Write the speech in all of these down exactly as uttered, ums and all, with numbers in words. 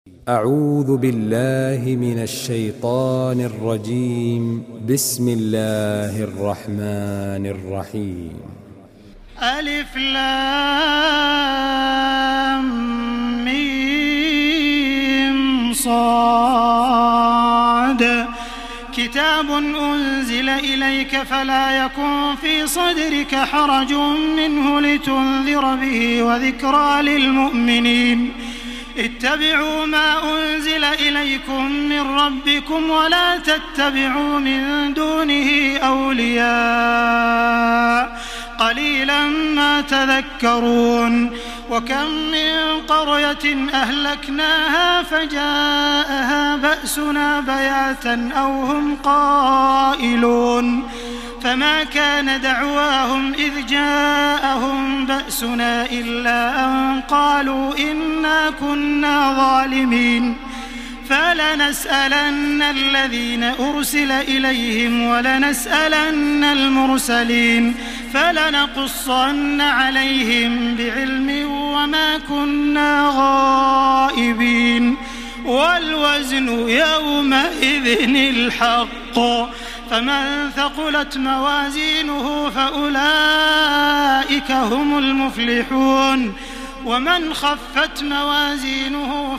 أعوذ بالله من الشيطان الرجيم. بسم الله الرحمن الرحيم. ألف لام ميم صاد. كتاب أنزل إليك فلا يكن في صدرك حرج منه لتنذر به وذكرى للمؤمنين. اتبعوا ما أنزل إليكم من ربكم ولا تتبعوا من دونه أولياء قليلا ما تذكرون. وكم من قرية أهلكناها فجاءها بأسنا بياتا أو هم قائلون فما كان دعواهم إذ جاءهم بأسنا إلا أن قالوا إنا كنا ظالمين. فلنسألن الذين أرسل إليهم ولنسألن المرسلين فلنقصن عليهم بعلم وما كنا غائبين. والوزن يومئذ الحق فمن ثقلت موازينه فأولئك هم المفلحون ومن خفت موازينه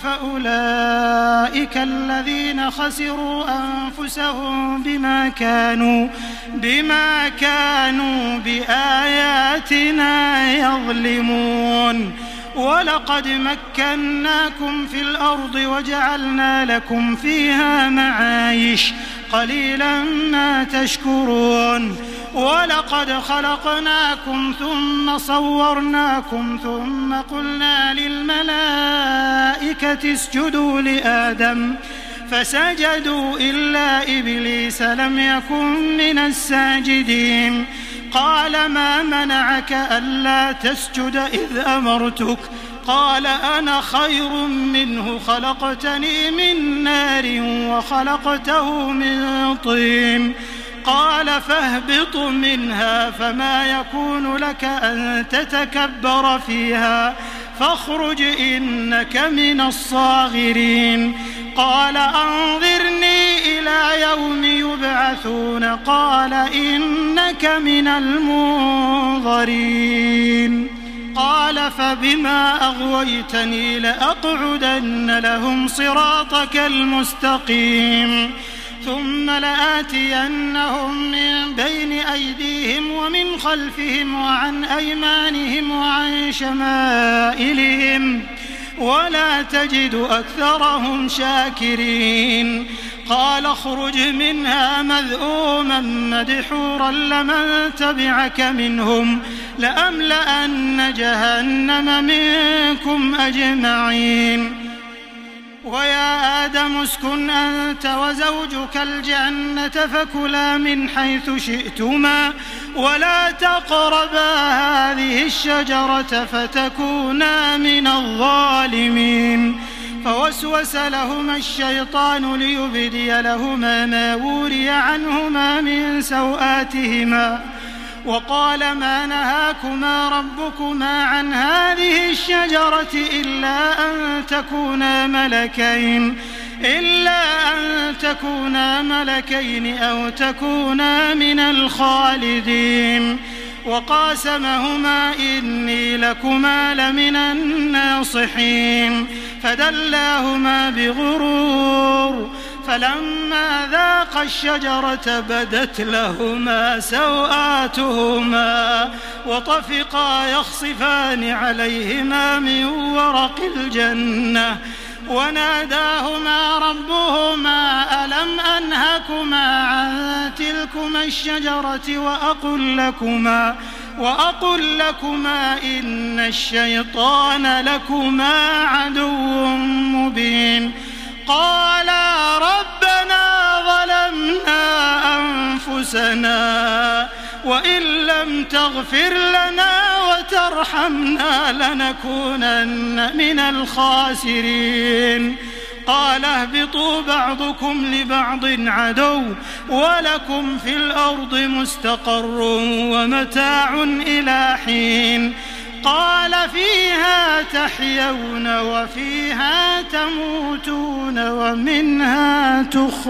فأولئك الذين خسروا أنفسهم بما كانوا بما كانوا بآياتنا يظلمون. ولقد مكناكم في الأرض وجعلنا لكم فيها معايش قليلا ما تشكرون. ولقد خلقناكم ثم صورناكم ثم قلنا للملائكة اسجدوا لآدم فسجدوا إلا إبليس لم يكن من الساجدين. قال ما منعك ألا تسجد إذ أمرتك؟ قال أنا خير منه خلقتني من نار وخلقته من طين. قال فاهبط منها فما يكون لك أن تتكبر فيها فاخرج إنك من الصاغرين. قال أنظرني إلى يوم يبعثون قال إنك من المنظرين. قال فبما أغويتني لأقعدن لهم صراطك المستقيم ثم لآتينهم من بين أيديهم ومن خلفهم وعن أيمانهم وعن شمائلهم ولا تجد أكثرهم شاكرين. قال اخرج منها مذءوما مدحورا لمن تبعك منهم لأملأن جهنم منكم أجمعين. ويا آدم اسكن أنت وزوجك الجنة فكلا من حيث شئتما ولا تقربا هذه الشجرة فتكونا من الظالمين. فوسوس لهما الشيطان ليبدي لهما ما وري عنهما من سوآتهما وقال ما نهاكما ربكما عن هذه الشجرة إلا أن تكونا ملكين إلا أن تكونا ملكين أو تكونا من الخالدين. وقاسمهما إني لكما لمن الناصحين فدلاهما بغرور فلما ذاقا الشجرة بدت لهما سوآتهما وطفقا يخصفان عليهما من ورق الجنة وناداهما ربهما ألم أنهكما عن تلكما الشجرة وأقل لكما وأقل لكما إن الشيطان لكما عدو مبين. قالا ربنا ظلمنا أنفسنا وإن لم تغفر لنا وترحمنا لنكونن من الخاسرين. قال اهبطوا بعضكم لبعض عدو ولكم في الأرض مستقر ومتاع إلى حين. قال فيها تحيون وفيها تموتون ومنها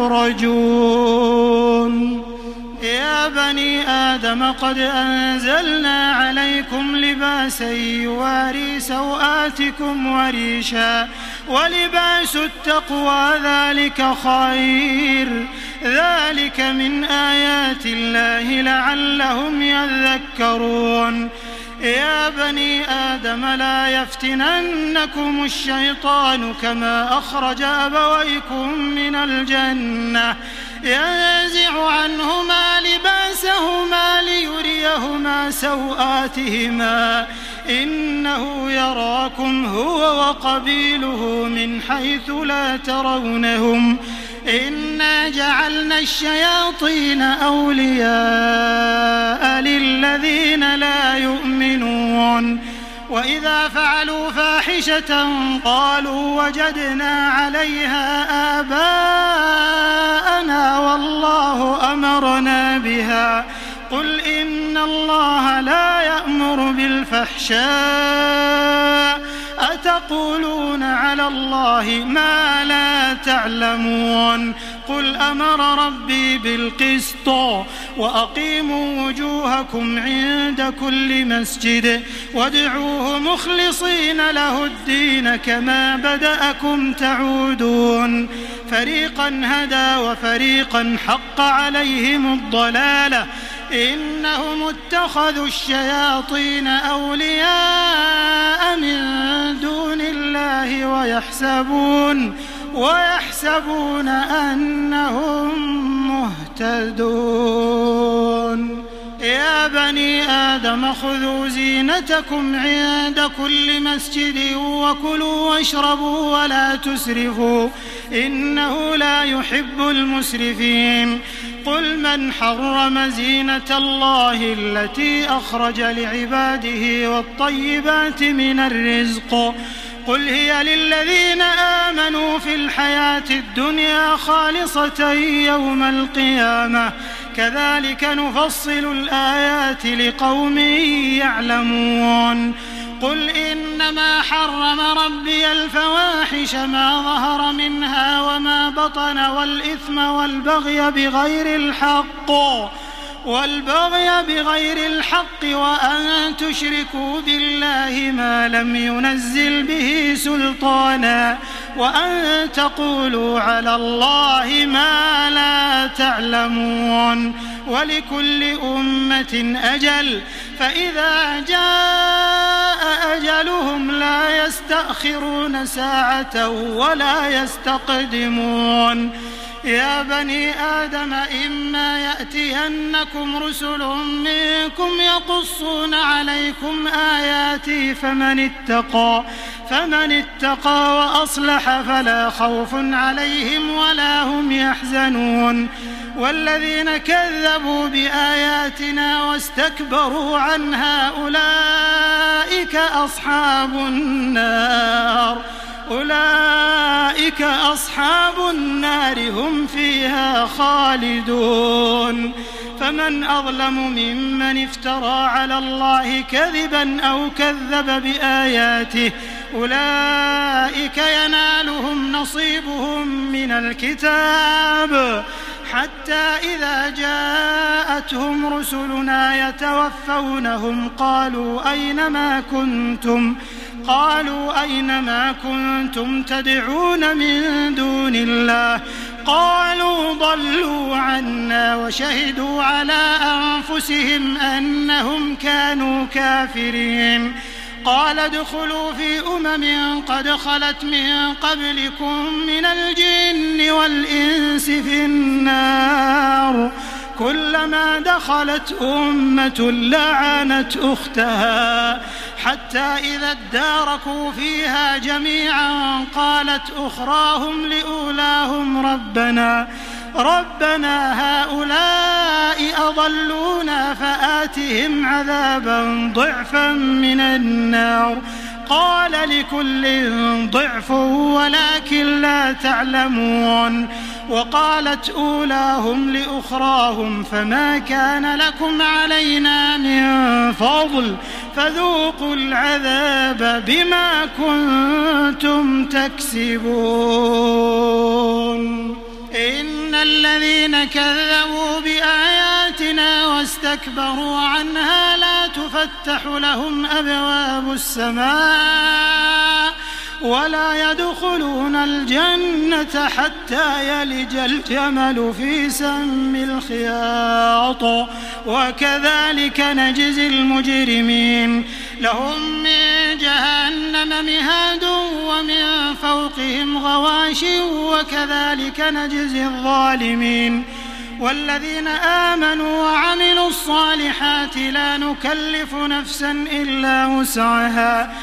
تخرجون. يا بني آدم قد أنزلنا عليكم لباسا يواري سوآتكم وريشا ولباس التقوى ذلك خير ذلك من آيات الله لعلهم يذكرون. يا بني آدم لا يفتننكم الشيطان كما أخرج أبويكم من الجنة ينزع عنهما لباسهما ليريهما سوآتهما إنه يراكم هو وقبيله من حيث لا ترونهم إنا جعلنا الشياطين أولياء للذين لا يؤمنون وإذا فعلوا فاحشة قالوا وجدنا عليها آباءنا والله أمرنا بها قل إن الله لا يأمر بالفحشاء أتقولون على الله ما لا تعلمون قل أمر ربي بالقسط وأقيموا وجوهكم عند كل مسجد وادعوه مخلصين له الدين كما بدأكم تعودون فريقا هدى وفريقا حق عليهم الضلالة إنهم اتخذوا الشياطين أولياء من دون الله ويحسبون ويحسبون أنهم مهتدون. يا بني آدم خذوا زينتكم عند كل مسجد وكلوا واشربوا ولا تسرفوا إنه لا يحب المسرفين قل من حرم زينة الله التي أخرج لعباده والطيبات من الرزق قل هي للذين آمنوا في الحياة الدنيا خالصة يوم القيامة كذلك نفصل الآيات لقوم يعلمون قل إنما حرم ربي الفواحش ما ظهر منها وما بطن والإثم والبغي بغير الحق والبغي بغير الحق وأن تشركوا بالله ما لم ينزل به سلطانا وأن تقولوا على الله ما لا تعلمون ولكل أمة أجل فإذا جاء أجلهم لا يستأخرون ساعة ولا يستقدمون. يا بني آدم إما يأتينكم رسل منكم يقصون عليكم آياتي فمن اتقى فمن اتقى وأصلح فلا خوف عليهم ولا هم يحزنون والذين كذبوا بآياتنا واستكبروا عنها أولئك أصحاب النار أولئك أصحاب النار هم فيها خالدون. فمن أظلم ممن افترى على الله كذبا أو كذب بآياته أولئك ينالهم نصيبهم من الكتاب حتى إذا جاءتهم رسلنا يتوفونهم قالوا أين ما كنتم قالوا أين ما كنتم تدعون من دون الله قالوا ضلوا عنا وشهدوا على أنفسهم أنهم كانوا كافرين قال ادخلوا في أمم قد خلت من قبلكم من الجن والإنس في النار كلما دخلت أمة لعنت أختها حتى إذا اداركوا فيها جميعا قالت أخراهم لأولاهم ربنا ربنا هؤلاء أضلونا فآتهم عذابا ضعفا من النار قال لكل ضعف ولكن لا تعلمون وقالت أولاهم لأخراهم فما كان لكم علينا من فضل فذوقوا العذاب بما كنتم تكسبون إن الذين كذبوا بآياتنا واستكبروا عنها لا تفتح لهم أبواب السماء ولا يدخلون الجنة حتى يلج الجمل في سم الخياط وكذلك نجزي المجرمين لهم من جهنم مهاد ومن فوقهم غواش وكذلك نجزي الظالمين والذين آمنوا وعملوا الصالحات لا نكلف نفسا إلا وسعها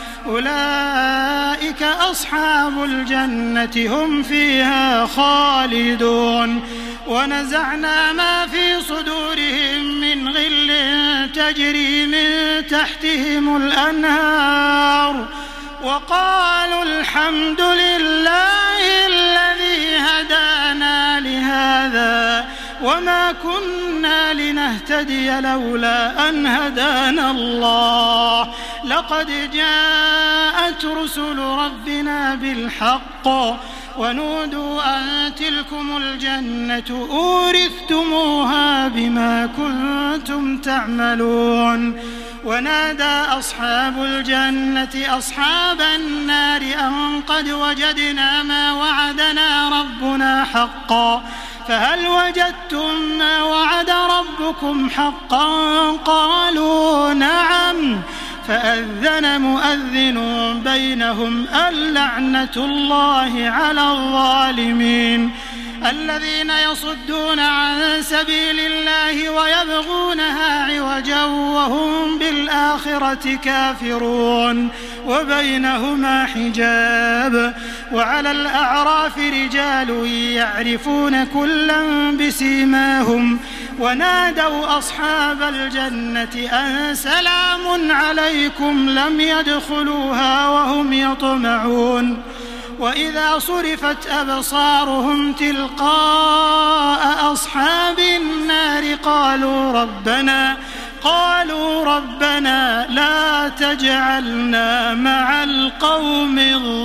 أولئك أصحاب الجنة هم فيها خالدون ونزعنا ما في صدورهم من غل تجري من تحتهم الأنهار وقالوا الحمد لله الذي هدانا لهذا وما كنا لنهتدي لولا أن هدانا الله لقد جاءت رسل ربنا بالحق ونودوا أن تلكم الجنة أورثتموها بما كنتم تعملون ونادى أصحاب الجنة أصحاب النار أن قد وجدنا ما وعدنا ربنا حقا فهل وجدتم ما وعد ربكم حقا قالوا نعم فأذن مؤذن بينهم اللعنة الله على الظالمين الذين يصدون عن سبيل الله ويبغونها عوجا وهم بالآخرة كافرون وبينهما حجاب وعلى الأعراف رجال يعرفون كلا بسيماهم ونادوا أصحاب الجنة أن سلام عليكم لم يدخلوها وهم يطمعون وإذا صرفت أبصارهم تلقاء أصحاب النار قالوا ربنا قالوا ربنا لا تجعلنا مع القوم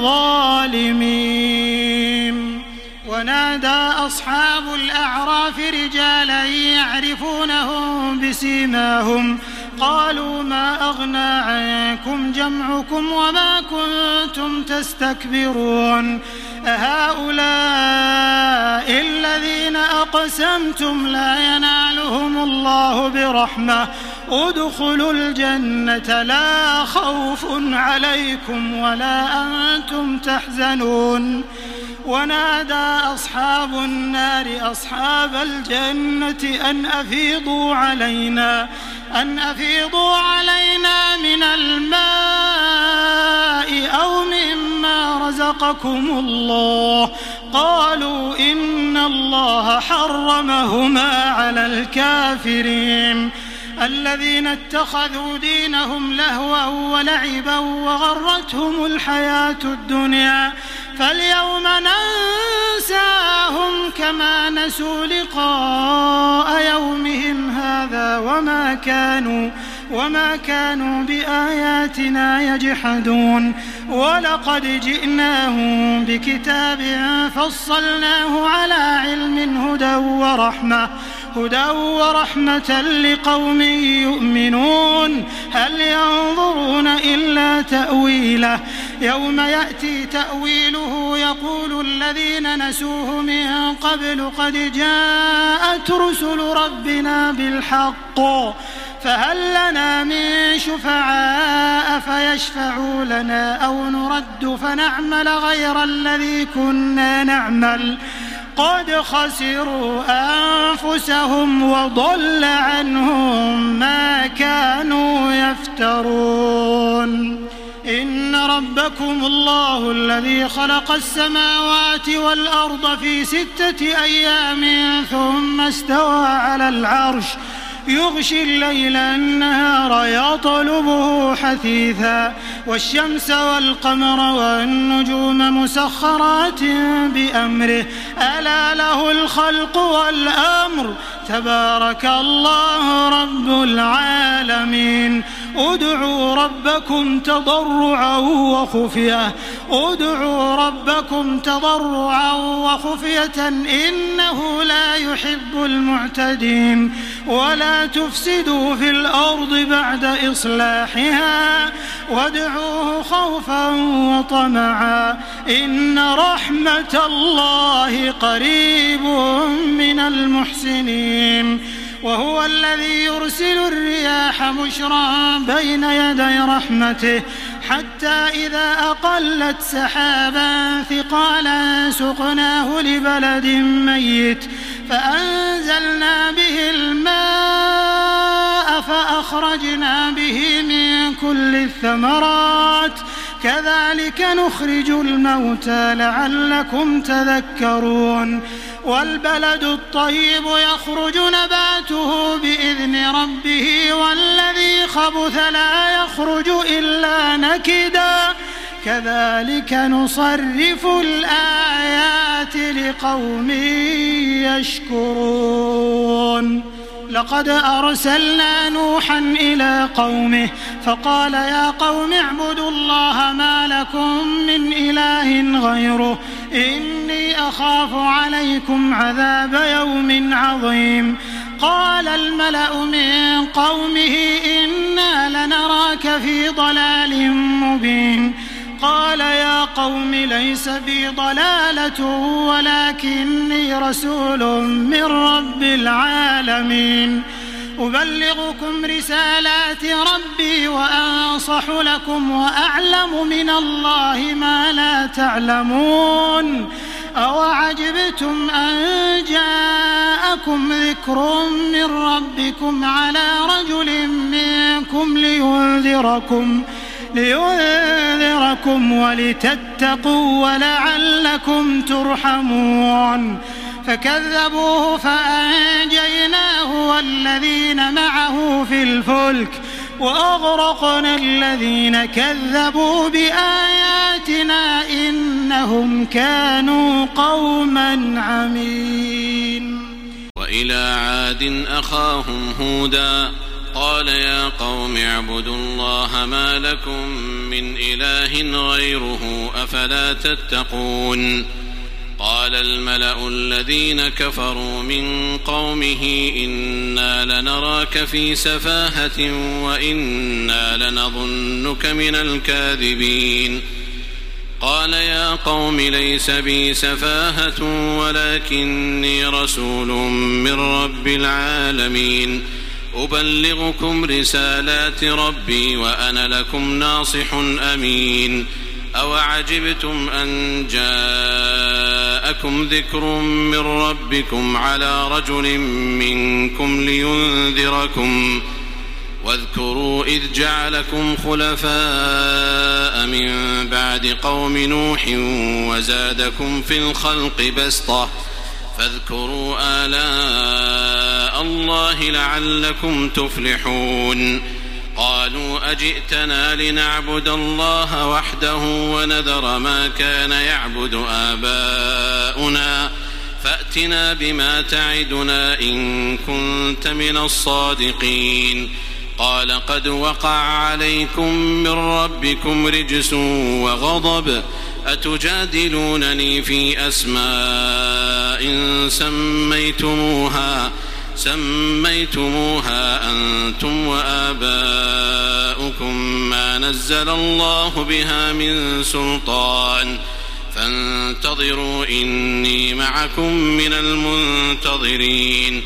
الظالمين ونادى أصحاب الأعراف رجالا يعرفونهم بسيماهم قالوا ما أغنى عنكم جمعكم وما كنتم تستكبرون أهؤلاء الذين أقسمتم لا ينالهم الله برحمة ادخلوا الجنة لا خوف عليكم ولا أنتم تحزنون ونادى أصحاب النار أصحاب الجنة أن أفيضوا علينا أن أفيضوا علينا من الماء أو مما رزقكم الله قالوا إن الله حرمهما على الكافرين الذين اتخذوا دينهم لهوا ولعبا وغرتهم الحياة الدنيا فاليوم ننساهم كما نسوا لقاء يومهم هذا وما كانوا وما كانوا بآياتنا يجحدون ولقد جئناهم بكتاب فصلناه على علم هدى ورحمة هدى ورحمة لقوم يؤمنون هل ينظرون إلا تأويله يوم يأتي تأويله يقول الذين نسوه من قبل قد جاءت رسل ربنا بالحق فهل لنا من شفعاء فيشفعوا لنا أو نرد فنعمل غير الذي كنا نعمل قد خسروا أنفسهم وضل عنهم ما كانوا يفترون إن ربكم الله الذي خلق السماوات والأرض في ستة أيام ثم استوى على العرش يغشي الليل النهار يطلبه حثيثا والشمس والقمر والنجوم مسخرات بأمره ألا له الخلق والأمر تبارك الله رب العالمين ادعوا ربكم تضرعا وخفية ادعوا ربكم تضرعا وخفية إنه لا يحب المعتدين ولا تفسدوا في الأرض بعد إصلاحها وادعوه خوفا وطمعا إن رحمة الله قريب من المحسنين وهو الذي يرسل الرياح بشرا بين يدي رحمته حتى إذا أقلت سحابا ثقالا سقناه لبلد ميت فأنزلنا به الماء فأخرجنا به من كل الثمرات كذلك نخرج الموتى لعلكم تذكرون والبلد الطيب يخرج نباته بإذن ربه والذي خبث لا يخرج إلا نكدا كذلك نصرف الآيات لقوم يشكرون لقد أرسلنا نوحا إلى قومه فقال يا قوم اعبدوا الله ما لكم من إله غيره إني أخاف عليكم عذاب يوم عظيم قال الملأ من قومه إنا لنراك في ضلال مبين قال يا قوم ليس بي ضلالة ولكني رسول من رب العالمين أبلغكم رسالات ربي وأنصح لكم وأعلم من الله ما لا تعلمون أوعجبتم أن جاءكم ذكر من ربكم على رجل منكم لينذركم لينذركم ولتتقوا ولعلكم ترحمون فكذبوه فأنجيناه والذين معه في الفلك وأغرقنا الذين كذبوا بآياتنا إنهم كانوا قوما عمين. وإلى عاد أخاهم هودا قال يا قوم اعبدوا الله ما لكم من إله غيره أفلا تتقون قال الملأ الذين كفروا من قومه إنا لنراك في سفاهة وإنا لنظنك من الكاذبين قال يا قوم ليس بي سفاهة ولكني رسول من رب العالمين أبلغكم رسالات ربي وأنا لكم ناصح أمين أوعجبتم أن جاءكم ذكر من ربكم على رجل منكم لينذركم واذكروا إذ جعلكم خلفاء من بعد قوم نوح وزادكم في الخلق بسطة فاذكروا آلاء الله لعلكم تفلحون قالوا أجئتنا لنعبد الله وحده ونذر ما كان يعبد آباؤنا فأتنا بما تعدنا إن كنت من الصادقين قال قد وقع عليكم من ربكم رجس وغضب أتجادلونني في أسماء سميتموها سميتموها أنتم وآباؤكم ما نزل الله بها من سلطان فانتظروا إني معكم من المنتظرين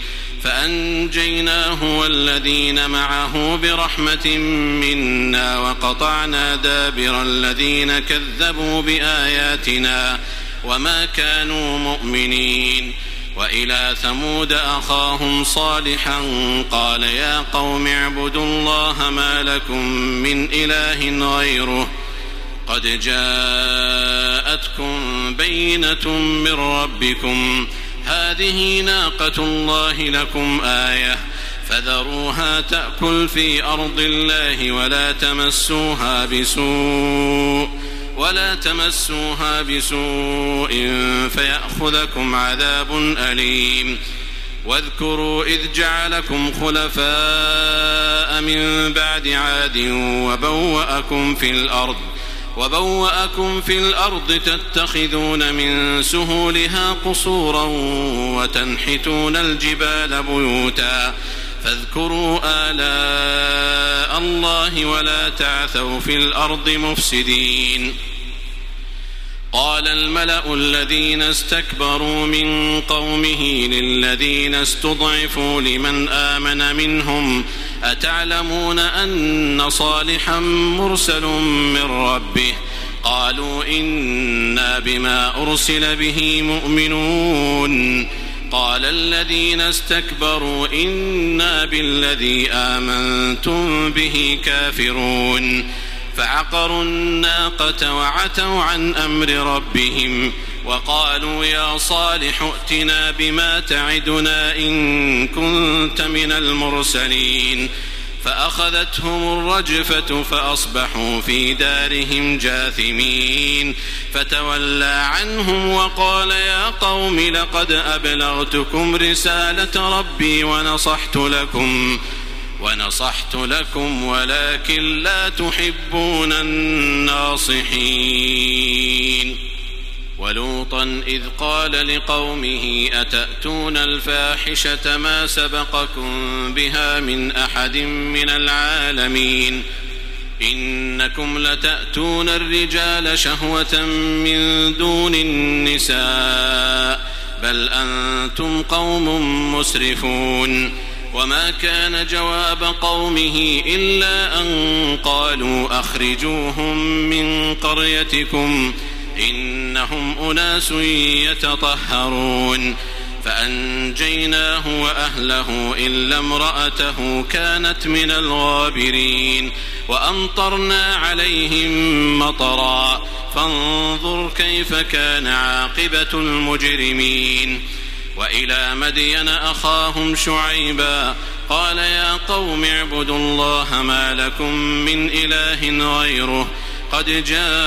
فأنجيناه والذين معه برحمة منا وقطعنا دابر الذين كذبوا بآياتنا وما كانوا مؤمنين وإلى ثمود أخاهم صالحا قال يا قوم اعبدوا الله ما لكم من إله غيره قد جاءتكم بينة من ربكم هذه ناقة الله لكم آية فذروها تأكل في أرض الله ولا تمسوها بسوء ولا تمسوها بسوء فيأخذكم عذاب أليم. واذكروا إذ جعلكم خلفاء من بعد عاد وبوأكم في الأرض وبوأكم في الأرض تتخذون من سهولها قصورا وتنحتون الجبال بيوتا فاذكروا آلاء الله ولا تعثوا في الأرض مفسدين. قال الملأ الذين استكبروا من قومه للذين استضعفوا لمن آمن منهم أتعلمون أن صالحا مرسل من ربه قالوا إنا بما أرسل به مؤمنون. قال الذين استكبروا إنا بالذي آمنتم به كافرون. فعقروا الناقة وعتوا عن أمر ربهم وقالوا يا صالح ائتنا بما تعدنا إن كنت من المرسلين. فأخذتهم الرجفة فأصبحوا في دارهم جاثمين. فتولى عنهم وقال يا قوم لقد أبلغتكم رسالة ربي ونصحت لكم ونصحت لكم ولكن لا تحبون الناصحين. ولوطا إذ قال لقومه أتأتون الفاحشة ما سبقكم بها من أحد من العالمين إنكم لتأتون الرجال شهوة من دون النساء بل أنتم قوم مسرفون. وما كان جواب قومه إلا أن قالوا أخرجوهم من قريتكم إنهم أناس يتطهرون. فأنجيناه وأهله إلا امرأته كانت من الغابرين وأمطرنا عليهم مطرا فانظر كيف كان عاقبة المجرمين. وإلى مدين أخاهم شعيبا قال يا قوم اعبدوا الله ما لكم من إله غيره قد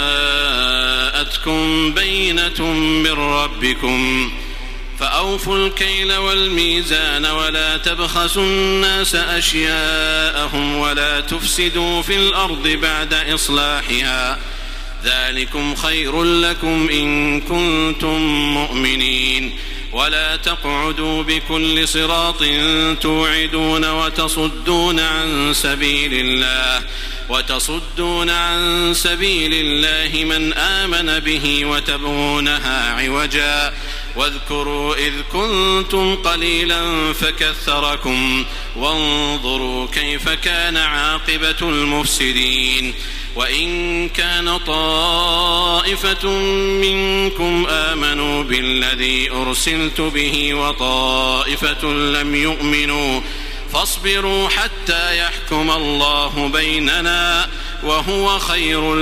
جاءتكم بينة من ربكم فأوفوا الكيل والميزان ولا تبخسوا الناس أشياءهم ولا تفسدوا في الأرض بعد إصلاحها ذلكم خير لكم إن كنتم مؤمنين. ولا تقعدوا بكل صراط توعدون وتصدون عن سبيل الله وتصدون عن سبيل الله من آمن به وتبغونها عوجا واذكروا إذ كنتم قليلا فكثركم وانظروا كيف كان عاقبة المفسدين. وإن كان طائفة منكم آمنوا بالذي أرسلت به وطائفة لم يؤمنوا فاصبروا حتى يحكم الله بيننا وهو خير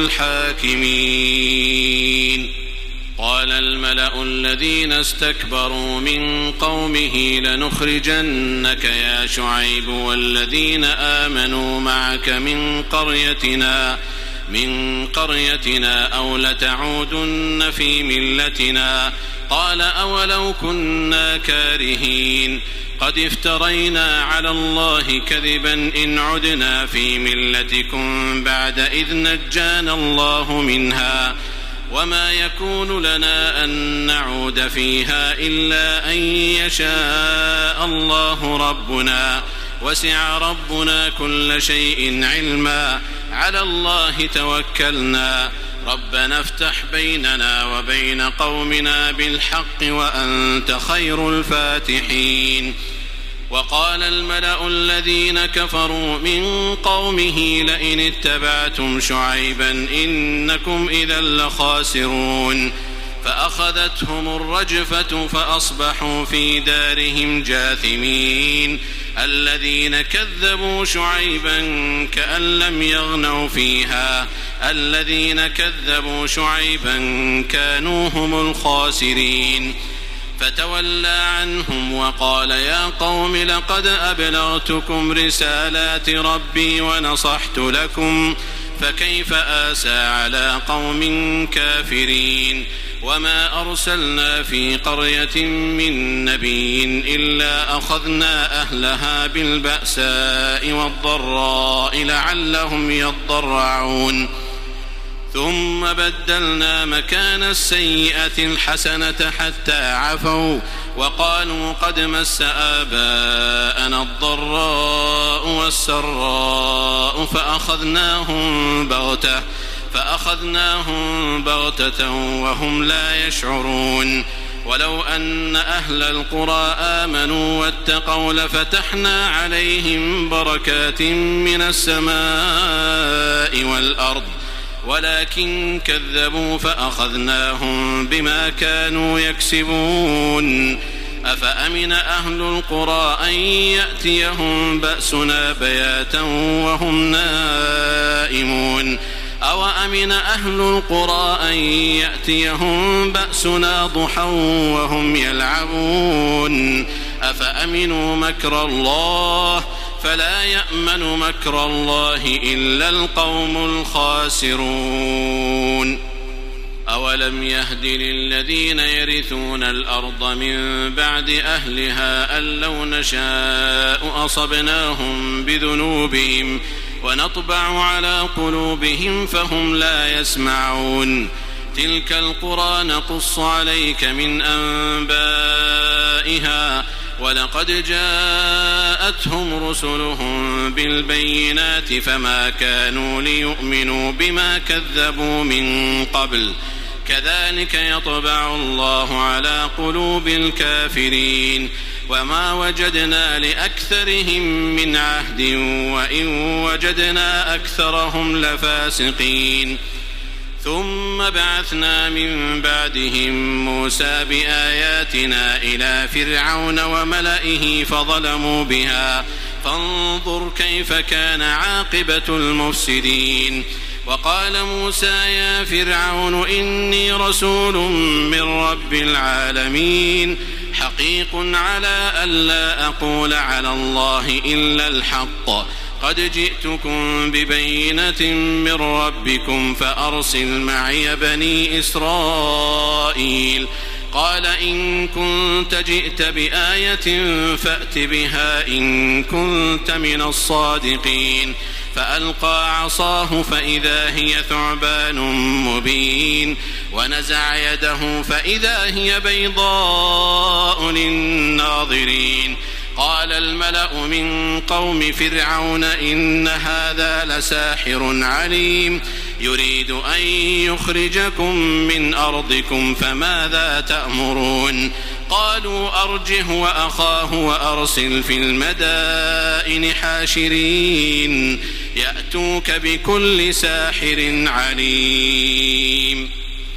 الحاكمين. قال الملأ الذين استكبروا من قومه لنخرجنك يا شعيب والذين آمنوا معك من قريتنا من قريتنا أو لتعودن في ملتنا قال أولو كنا كارهين قد افترينا على الله كذبا إن عدنا في ملتكم بعد إذ نجانا الله منها وما يكون لنا أن نعود فيها إلا أن يشاء الله ربنا وسع ربنا كل شيء علما على الله توكلنا ربنا افتح بيننا وبين قومنا بالحق وأنت خير الفاتحين. وقال الملأ الذين كفروا من قومه لئن اتبعتم شعيبا إنكم إذا لخاسرون. فأخذتهم الرجفة فأصبحوا في دارهم جاثمين. الذين كذبوا شعيبا كأن لم يغنوا فيها الذين كذبوا شعيبا كانوا هم الخاسرين. فتولى عنهم وقال يا قوم لقد أبلغتكم رسالات ربي ونصحت لكم فكيف آسى على قوم كافرين وما أرسلنا في قرية من نبي إلا أخذنا أهلها بالبأساء والضراء لعلهم يضرعون ثم بدلنا مكان السيئة الحسنة حتى عفوا وقالوا قد مس آباءنا الضراء والسراء فأخذناهم بغتة فأخذناهم بغتة وهم لا يشعرون ولو أن أهل القرى آمنوا واتقوا لفتحنا عليهم بركات من السماء والأرض ولكن كذبوا فأخذناهم بما كانوا يكسبون أفأمن أهل القرى أن يأتيهم بأسنا بياتا وهم نائمون أو أمن أهل القرى أن يأتيهم بأسنا ضحى وهم يلعبون أفأمنوا مكر الله فلا يأمن مكر الله إلا القوم الخاسرون أولم يهد للذين يرثون الأرض من بعد أهلها أن لو نشاء أصبناهم بذنوبهم ونطبع على قلوبهم فهم لا يسمعون تلك القرى نقص عليك من أنبائها ولقد جاءتهم رسلهم بالبينات فما كانوا ليؤمنوا بما كذبوا من قبل كذلك يطبع الله على قلوب الكافرين وما وجدنا لأكثرهم من عهد وإن وجدنا أكثرهم لفاسقين ثم بعثنا من بعدهم موسى بآياتنا إلى فرعون وملئه فظلموا بها فانظر كيف كان عاقبة المفسدين وقال موسى يا فرعون إني رسول من رب العالمين حقيق على ألا أقول على الله إلا الحق قد جئتكم ببينة من ربكم فأرسل معي بني إسرائيل قال إن كنت جئت بآية فأت بها إن كنت من الصادقين فألقى عصاه فإذا هي ثعبان مبين ونزع يده فإذا هي بيضاء للناظرين قال الملأ من قوم فرعون إن هذا لساحر عليم يريد أن يخرجكم من أرضكم فماذا تأمرون قالوا أرجه وأخاه وأرسل في المدائن حاشرين يأتوك بكل ساحر عليم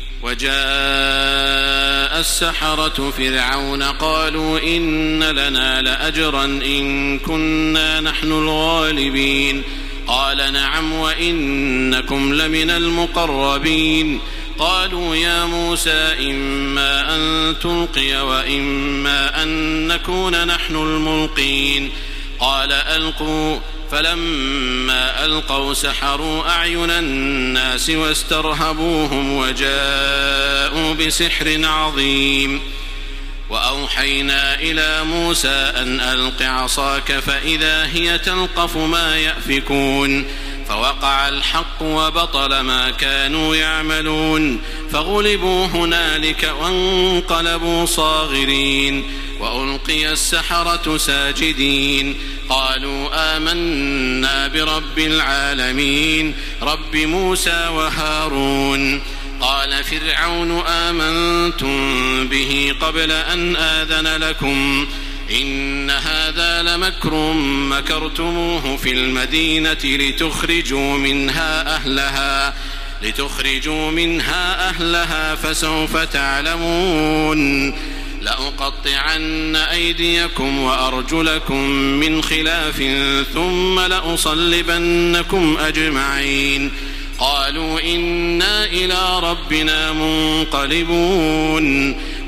وجاء السحرة فرعون قالوا إن لنا لأجرا إن كنا نحن الغالبين قال نعم وإنكم لمن المقربين قالوا يا موسى إما أن تلقي وإما أن نكون نحن الملقين قال ألقوا فلما ألقوا سحروا أعين الناس واسترهبوهم وجاءوا بسحر عظيم وأوحينا إلى موسى أن ألق عصاك فإذا هي تلقف ما يأفكون فوقع الحق وبطل ما كانوا يعملون فغلبوا هنالك وانقلبوا صاغرين وألقي السحرة ساجدين قالوا آمنا برب العالمين رب موسى وهارون قال فرعون آمنتم به قبل أن آذن لكم إن هذا لمكر مكرتموه في المدينة لتخرجوا منها أهلها لتخرجوا منها أهلها فسوف تعلمون لأقطعن أيديكم وأرجلكم من خلاف ثم لأصلبنكم أجمعين قالوا إنا إلى ربنا منقلبون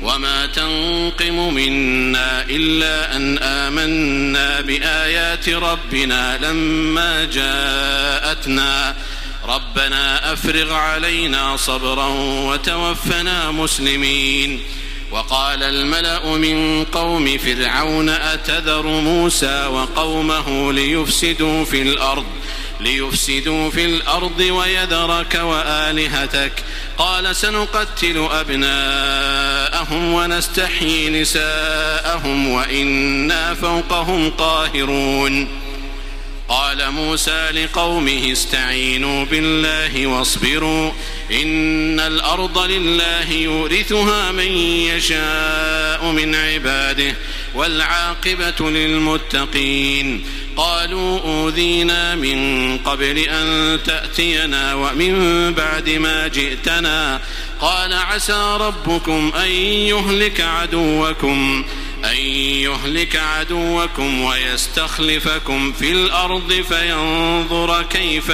وما تنقم منا إلا أن آمنا بآيات ربنا لما جاءتنا ربنا أفرغ علينا صبرا وتوفنا مسلمين. وقال الملأ من قوم فرعون أتذر موسى وقومه ليفسدوا في الأرض ليفسدوا في الأرض ويذرك وآلهتك قال سنقتل أبناءهم ونستحيي نساءهم وإنا فوقهم قاهرون. قال موسى لقومه استعينوا بالله واصبروا إن الأرض لله يورثها من يشاء من عباده والعاقبة للمتقين. قالوا أوذينا من قبل أن تأتينا ومن بعد ما جئتنا قال عسى ربكم أن يهلك عدوكم أن يهلك عدوكم ويستخلفكم في الأرض فينظر كيف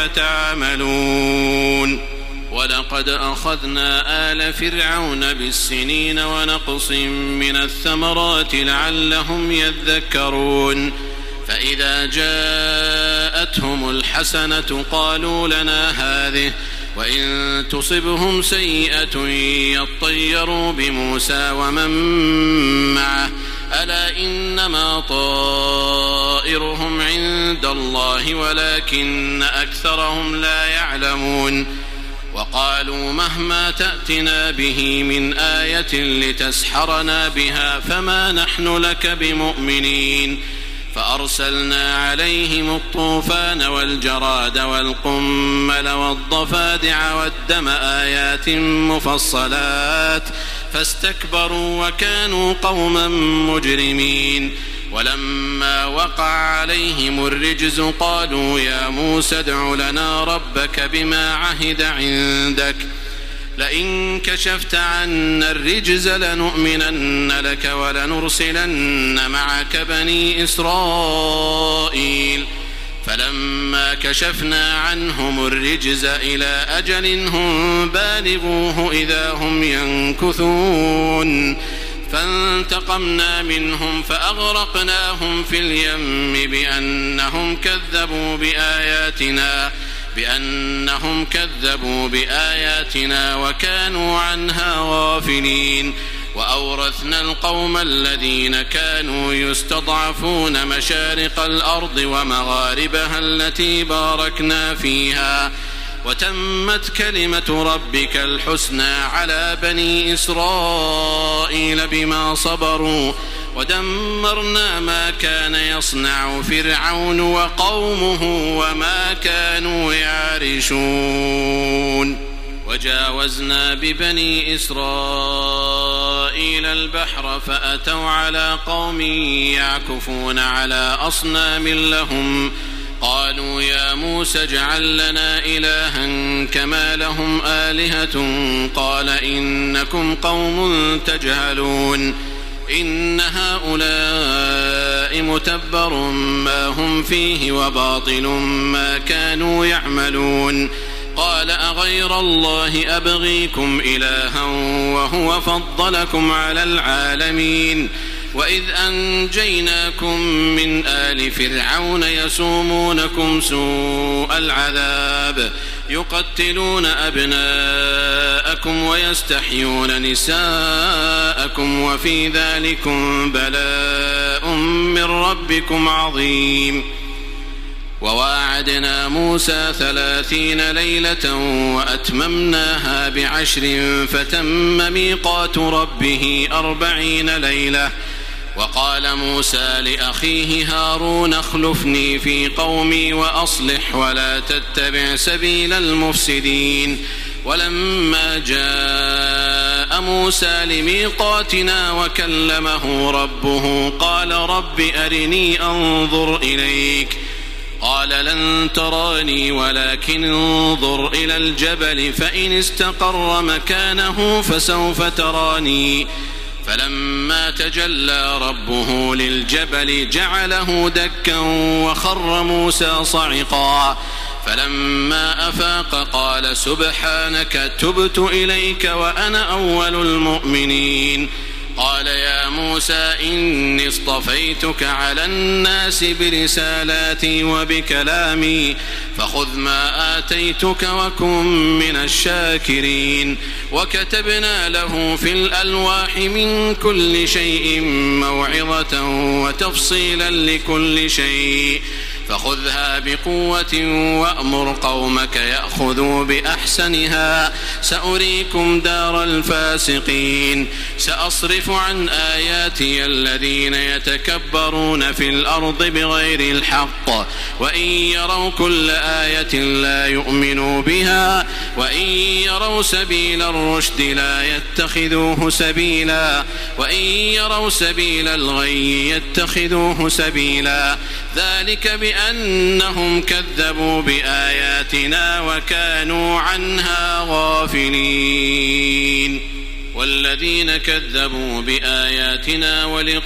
تعملون. ولقد أخذنا آل فرعون بالسنين ونقص من الثمرات لعلهم يذكرون. فإذا جاءتهم الحسنة قالوا لنا هذه وإن تصبهم سيئة يطيروا بموسى ومن معه ألا إنما طائرهم عند الله ولكن أكثرهم لا يعلمون. وقالوا مهما تأتنا به من آية لتسحرنا بها فما نحن لك بمؤمنين. فأرسلنا عليهم الطوفان والجراد والقمل والضفادع والدم آيات مفصلات فاستكبروا وكانوا قوما مجرمين. ولما وقع عليهم الرجز قالوا يا موسى ادع لنا ربك بما عهد عندك لئن كشفت عنا الرجز لنؤمنن لك ولنرسلن معك بني إسرائيل. فلما كشفنا عنهم الرجز إلى أجل هم بالغوه إذا هم ينكثون فانتقمنا منهم فأغرقناهم في اليم بأنهم كذبوا بآياتنا بأنهم كذبوا بآياتنا وكانوا عنها غافلين. وأورثنا القوم الذين كانوا يستضعفون مشارق الأرض ومغاربها التي باركنا فيها وتمت كلمة ربك الحسنى على بني إسرائيل بما صبروا ودمرنا ما كان يصنع فرعون وقومه وما كانوا يعرشون. وجاوزنا ببني إسرائيل البحر فأتوا على قوم يعكفون على أصنام لهم قالوا يا موسى اجعل لنا إلها كما لهم آلهة قال إنكم قوم تجهلون إن هؤلاء متبر ما هم فيه وباطل ما كانوا يعملون. قال أغير الله أبغيكم إلها وهو فضلكم على العالمين وإذ أنجيناكم من آل فرعون يسومونكم سوء العذاب يقتلون أبناءكم ويستحيون نساءكم وفي ذلكم بلاء من ربكم عظيم. وواعدنا موسى ثلاثين ليلة وأتممناها بعشر فتم ميقات ربه أربعين ليلة. وقال موسى لأخيه هارون اخلفني في قومي وأصلح ولا تتبع سبيل المفسدين. ولما جاء موسى لميقاتنا وكلمه ربه قال رب أرني أنظر إليك قال لن تراني ولكن انظر إلى الجبل فإن استقر مكانه فسوف تراني. فلما تجلى ربه للجبل جعله دكا وخر موسى صعقا. فلما أفاق قال سبحانك تبت إليك وأنا أول المؤمنين. قال يا موسى إني اصطفيتك على الناس برسالاتي وبكلامي فخذ ما آتيتك وكن من الشاكرين وكتبنا له في الألواح من كل شيء موعظة وتفصيلا لكل شيء فخذها بقوة وأمر قومك يأخذوا بأحسنها سأريكم دار الفاسقين سأصرف عن آياتي الذين يتكبرون في الأرض بغير الحق وإن يروا كل آية لا يؤمنوا بها وإن يروا سبيل الرشد لا يتخذوه سبيلا وإن يروا سبيل الغي يتخذوه سبيلا ذلك بأنهم كذبوا بآياتنا وكانوا عنها غافلين والذين كذبوا بآياتنا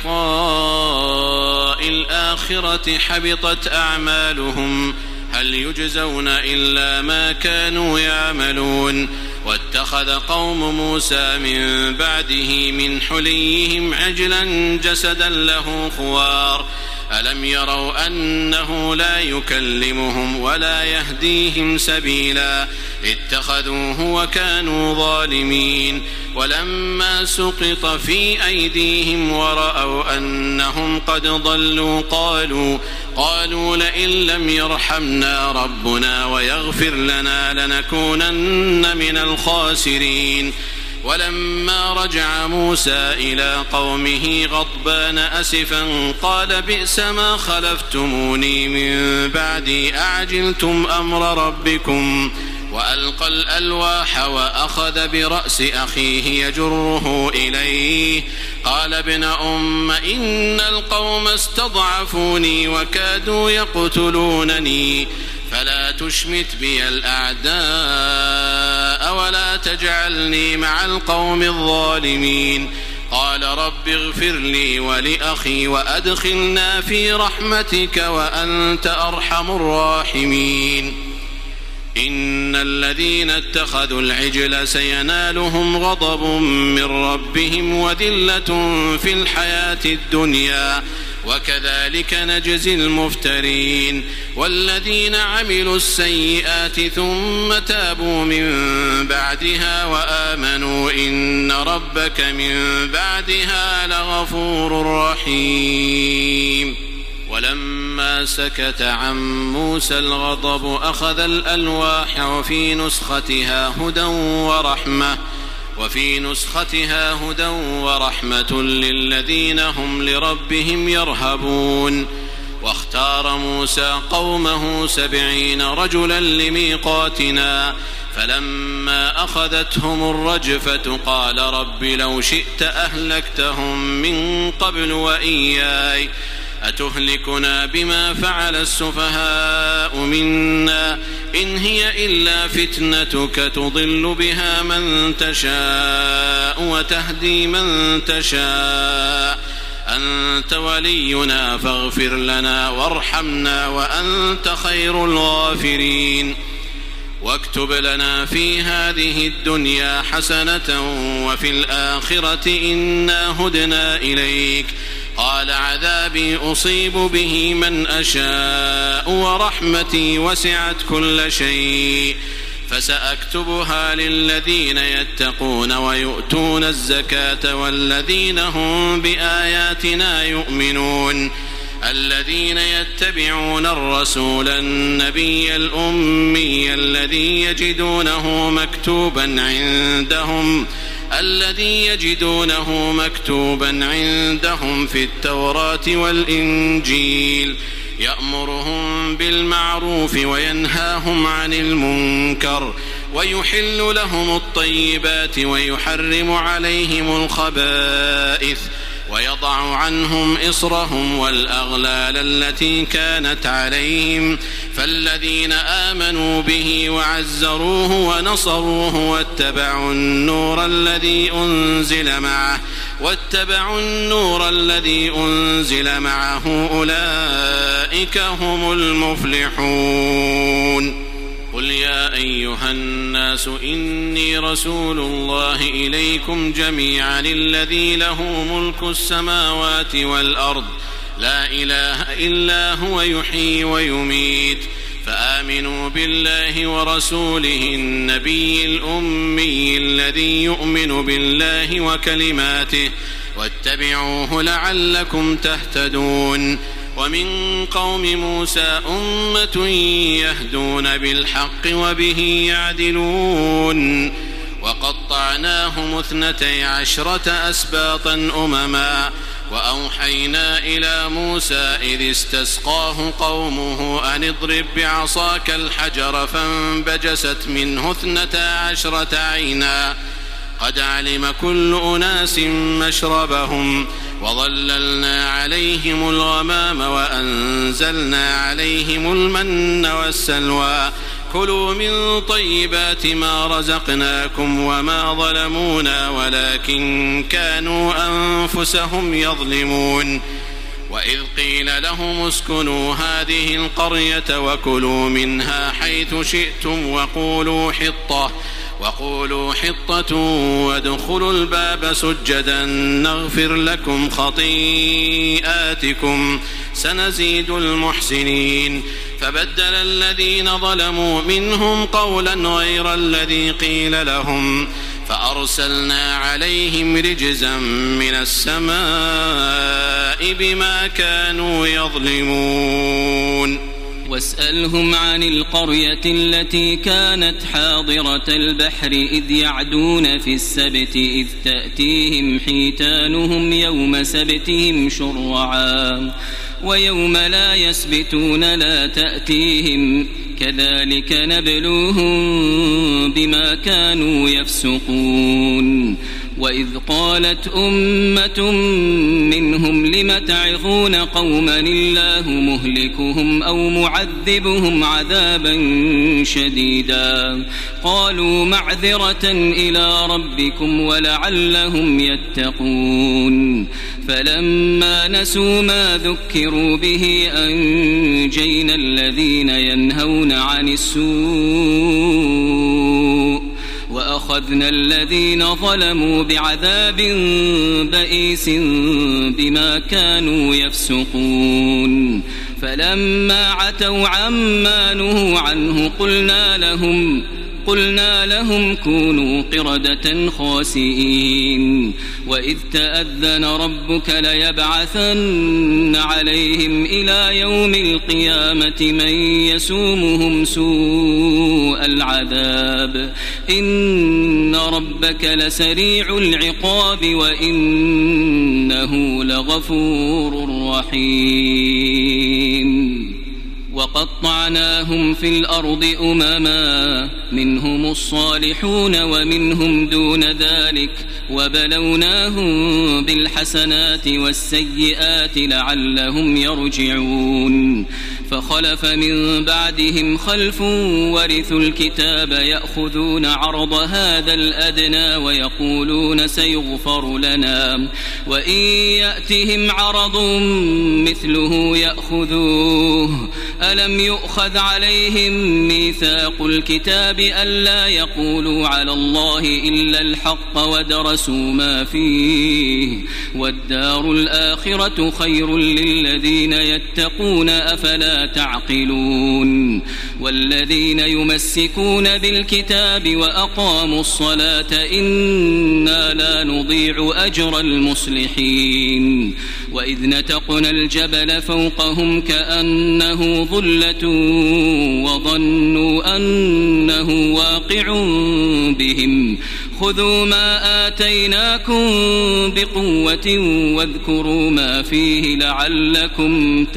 ولقاء الآخرة حبطت أعمالهم هل يجزون إلا ما كانوا يعملون واتخذ قوم موسى من بعده من حليهم عجلا جسدا له خوار ألم يروا أنه لا يكلمهم ولا يهديهم سبيلا اتخذوه وكانوا ظالمين ولما سقط في أيديهم ورأوا أنهم قد ضلوا قالوا قالوا لئن لم يرحمنا ربنا ويغفر لنا لنكونن من الخاسرين ولما رجع موسى إلى قومه غضبان أسفا قال بئس ما خلفتموني من بعدي أعجلتم أمر ربكم وألقى الألواح وأخذ برأس أخيه يجره إليه قال ابن أم إن القوم استضعفوني وكادوا يقتلونني فلا تشمت بي الأعداء ولا تجعلني مع القوم الظالمين قال رب اغفر لي ولأخي وأدخلنا في رحمتك وأنت أرحم الراحمين إن الذين اتخذوا العجل سينالهم غضب من ربهم وذلة في الحياة الدنيا وكذلك نجزي المفترين والذين عملوا السيئات ثم تابوا من بعدها وآمنوا إن ربك من بعدها لغفور رحيم ولما سكت عن موسى الغضب أخذ الألواح وفي نسختها هدى ورحمة وفي نسختها هدى ورحمة للذين هم لربهم يرهبون واختار موسى قومه سبعين رجلا لميقاتنا فلما أخذتهم الرجفة قال رب لو شئت أهلكتهم من قبل وإياي أتهلكنا بما فعل السفهاء منا إن هي إلا فتنتك تضل بها من تشاء وتهدي من تشاء أنت ولينا فاغفر لنا وارحمنا وأنت خير الغافرين واكتب لنا في هذه الدنيا حسنة وفي الآخرة إنا هدنا إليك قال عذابي أصيب به من أشاء ورحمتي وسعت كل شيء فسأكتبها للذين يتقون ويؤتون الزكاة والذين هم بآياتنا يؤمنون الذين يتبعون الرسول النبي الأمي الذي يجدونه مكتوبا عندهم الذي يجدونه مكتوبا عندهم في التوراة والإنجيل يأمرهم بالمعروف وينهاهم عن المنكر ويحل لهم الطيبات ويحرم عليهم الخبائث ويضع عنهم إصرهم والأغلال التي كانت عليهم فالذين آمنوا به وعزروه ونصروه واتبعوا النور الذي أنزل معه واتبعوا النور الذي أنزل معه أولئك هم المفلحون قل يا أيها الناس إني رسول الله إليكم جميعا الذي له ملك السماوات والأرض لا إله إلا هو يحيي ويميت فآمنوا بالله ورسوله النبي الأمي الذي يؤمن بالله وكلماته واتبعوه لعلكم تهتدون ومن قوم موسى أمة يهدون بالحق وبه يعدلون وقطعناهم اثنتي عشرة أسباطا أمما وأوحينا إلى موسى إذ استسقاه قومه أن اضرب بعصاك الحجر فانبجست منه اثنتا عشرة عينا قد علم كل أناس مشربهم وظللنا عليهم الغمام وأنزلنا عليهم المن والسلوى كلوا من طيبات ما رزقناكم وما ظلمونا ولكن كانوا أنفسهم يظلمون وإذ قيل لهم اسكنوا هذه القرية وكلوا منها حيث شئتم وقولوا حطة وقولوا حطة وادخلوا الباب سجدا نغفر لكم خطيئاتكم سنزيد المحسنين فبدل الذين ظلموا منهم قولا غير الذي قيل لهم فأرسلنا عليهم رجزا من السماء بما كانوا يظلمون واسألهم عن القرية التي كانت حاضرة البحر إذ يعدون في السبت إذ تأتيهم حيتانهم يوم سبتهم شرعا ويوم لا يسبتون لا تأتيهم كذلك نبلوهم بما كانوا يفسقون وإذ قالت أمة منهم لم تعظون قوما الله مهلكهم أو معذبهم عذابا شديدا قالوا معذرة إلى ربكم ولعلهم يتقون فلما نسوا ما ذكروا به أنجينا الذين ينهون عن السوء وأخذنا الذين ظلموا بعذاب بئيس بما كانوا يفسقون فلما عتوا عما نهوا عنه قلنا لهم قلنا لهم كونوا قردة خاسئين وإذ تأذن ربك ليبعثن عليهم إلى يوم القيامة من يسومهم سوء العذاب إن ربك لسريع العقاب وإنه لغفور رحيم وقطعناهم في الأرض أمما منهم الصالحون ومنهم دون ذلك وبلوناهم بالحسنات والسيئات لعلهم يرجعون فخلف من بعدهم خلف ورثوا الكتاب يأخذون عرض هذا الأدنى ويقولون سيغفر لنا وإن يأتهم عرض مثله يأخذوه ألم يؤخذ عليهم ميثاق الكتاب ألا يقولوا على الله إلا الحق ودرسوا ما فيه والدار الآخرة خير للذين يتقون أفلا تعقلون والذين يمسكون بالكتاب وأقاموا الصلاة إنا لا نضيع أجر المصلحين وإذ نتقنا الجبل فوقهم كأنه ظلة وظنوا أنه واقع بهم خذوا ما آتيناكم بقوة واذكروا ما فيه لعلكم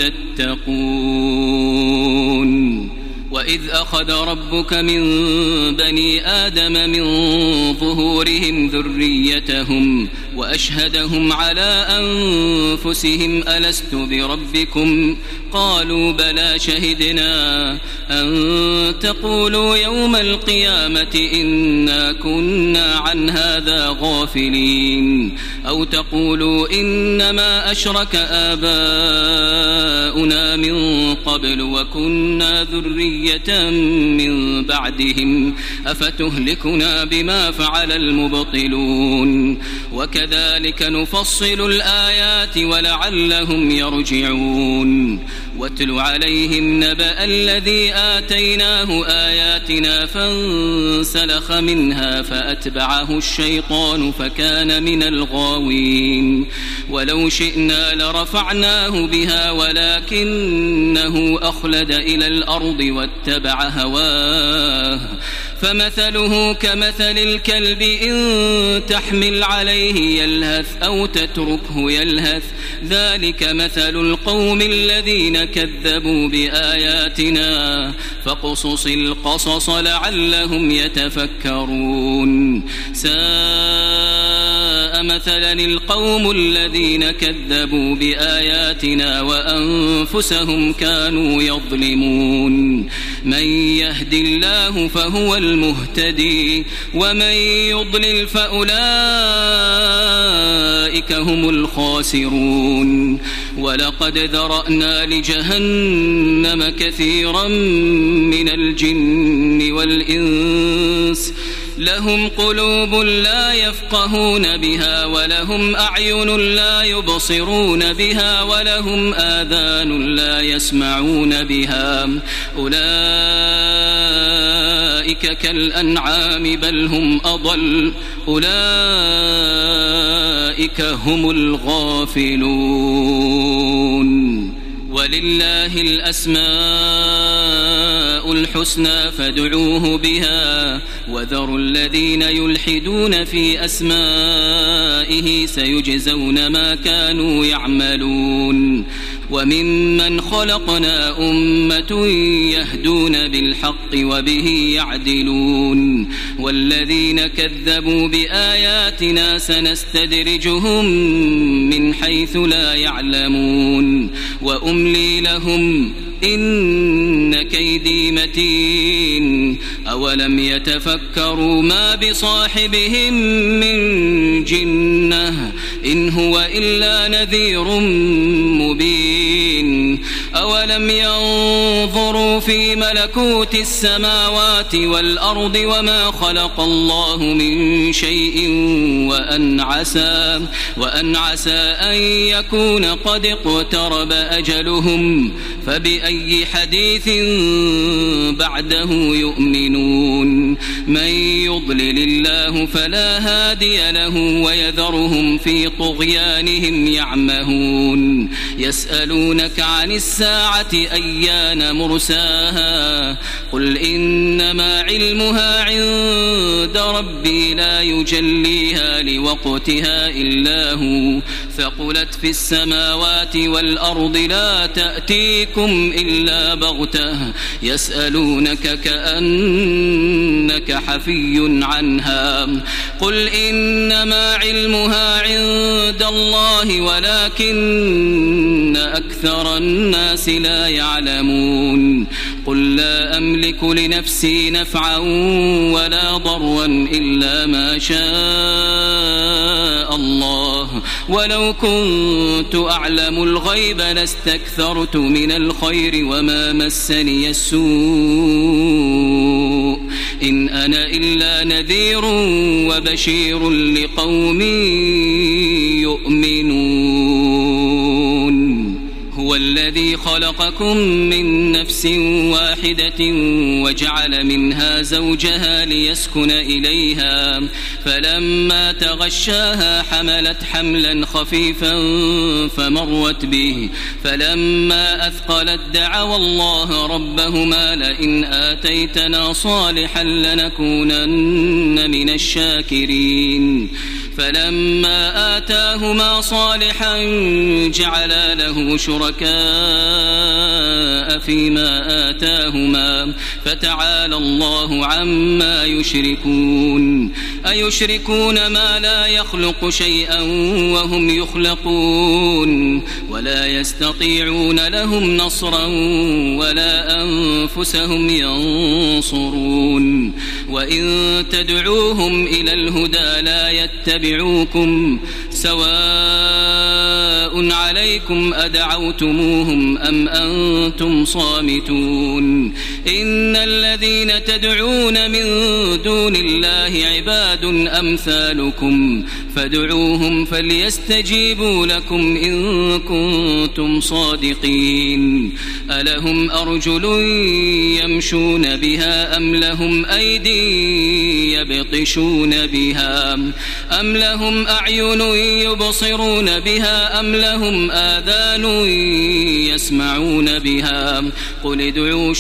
تتقون وإذ أخذ ربك من بني آدم من ظهورهم ذريتهم وأشهدهم على أنفسهم ألست بربكم قالوا بلى شهدنا أن تقولوا يوم القيامة إنا كنا عن هذا غافلين أو تقولوا إنما أشرك آباؤنا من قبل وكنا ذرية ذرية من بعدهم أفتهلكنا بما فعل المبطلون وكذلك نفصل الآيات ولعلهم يرجعون واتل عليهم نبأ الذي آتيناه آياتنا فانسلخ منها فأتبعه الشيطان فكان من الغاوين ولو شئنا لرفعناه بها ولكنه أخلد إلى الأرض واتبع هواه فمثله كمثل الكلب إن تحمل عليه يلهث أو تتركه يلهث ذلك مثل القوم الذين كذبوا بآياتنا فاقصص القصص لعلهم يتفكرون ساء مثلا القوم الذين كذبوا بآياتنا وأنفسهم كانوا يظلمون من يهد الله فهو المهتدي ومن يضلل فأولئك هم الخاسرون ولقد ذرأنا لجهنم كثيرا من الجن والإنس لهم قلوب لا يفقهون بها ولهم أعين لا يبصرون بها ولهم آذان لا يسمعون بها أولئك كالأنعام بل هم أضل أولئك هم الغافلون ولله الأسماء الحسنى فادعوه بها وذروا الذين يلحدون في أسمائه سيجزون ما كانوا يعملون وممن خلقنا أمة يهدون بالحق وبه يعدلون والذين كذبوا بآياتنا سنستدرجهم من حيث لا يعلمون وأملي لهم إن كيدي متين أولم يتفكروا ما بصاحبهم من جنة إن هو إلا نذير مبين أولم ينظروا في ملكوت السماوات والأرض وما خلق الله من شيء وأن عسى, وأن عسى أن يكون قد اقترب أجلهم فبأي حديث بعده يؤمنون من يضلل الله فلا هادي له ويذرهم في طغيانهم يعمهون يسألونك عن الساعة أيان مرساها قل إنما علمها عند ربي لا يجليها لوقتها إلا هو ثقلت في السماوات والأرض لا تأتيكم إلا بغتة يسألونك كأنك حفي عنها قل إنما علمها عند الله ولكن أكثر الناس لا يعلمون قل لا أملك لنفسي نفعا ولا ضرا إلا ما شاء الله ولو كنت أعلم الغيب لاستكثرت من الخير وما مسني السوء إن أنا إلا نذير وبشير لقوم يؤمنون هو الذي خلقكم من نفس واحدة وجعل منها زوجها ليسكن إليها فلما تغشاها حملت حملا خفيفا فمرت به فلما أثقلت دعوا الله ربهما لئن آتيتنا صالحا لنكونن من الشاكرين فلما آتاهما صالحا جعلا له شركاء فيما آتاهما فتعالى الله عما يشركون أيشركون ما لا يخلق شيئا وهم يخلقون ولا يستطيعون لهم نصرا ولا أنفسهم ينصرون وإن تدعوهم إلى الهدى لا يتبعوكم سواء سواء عليكم أدعوتموهم أم أنتم صامتون إن الذين تدعون من دون الله عباد أمثالكم فادعوهم فليستجيبوا لكم إن كنتم صادقين ألهم أرجل يمشون بها أم لهم أيدي يبطشون بها أم لهم أعين يبصرون بها أم لهم آذان يسمعون بها قل ادعوا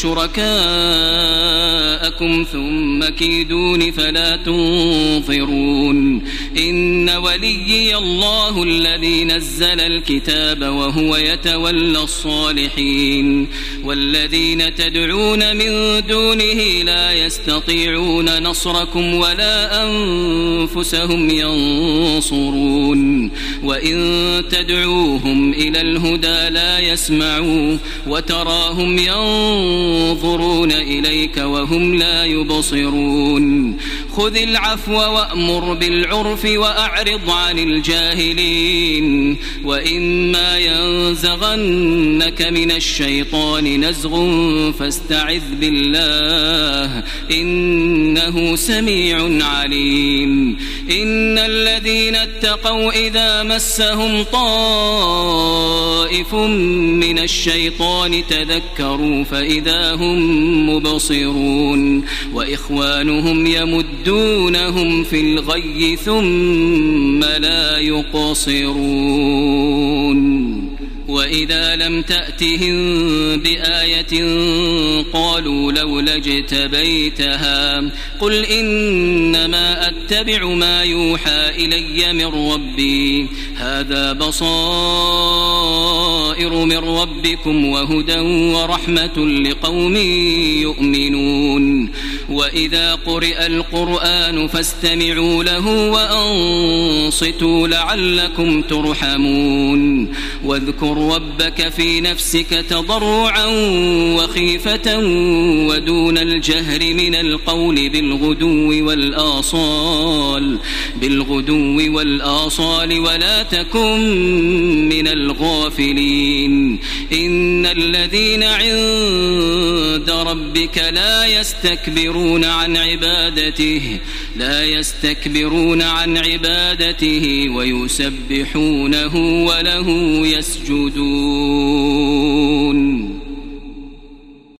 شركاءكم ثم كيدون فلا تنظرون إن وليي الله الذي نزل الكتاب وهو يتولى الصالحين والذين تدعون من دونه لا يستطيعون نصركم ولا أنفسهم ينصرون وإن تدعوهم إلى الهدى لا يسمعوا وتراهم ينظرون إليك وهم لا يبصرون خذ العفو وأمر بالعرف وأعرض عن الجاهلين وإما ينزغنك من الشيطان نزغ فاستعذ بالله إنه سميع عليم إن الذين اتقوا إذا مسهم طائف من الشيطان تذكروا فإذا هم مبصرون وإخوانهم يمدونهم في الغي ثم لا يقصرون وإذا لم تأتهم بآية قالوا لولا اجتبيتها قل إنما أتبع ما يوحى إلي من ربي هذا بصائر من ربكم وهدى ورحمة لقوم يؤمنون وإذا قرئ القرآن فاستمعوا له وأنصتوا لعلكم ترحمون واذكر ربك في نفسك تضرعا وخيفة ودون الجهر من القول بالغدو والآصال بالغدو والآصال ولا تكن من الغافلين إن الذين عند ربك لا يستكبرون عن عبادته لا يستكبرون عن عبادته ويسبحونه وله يسجدون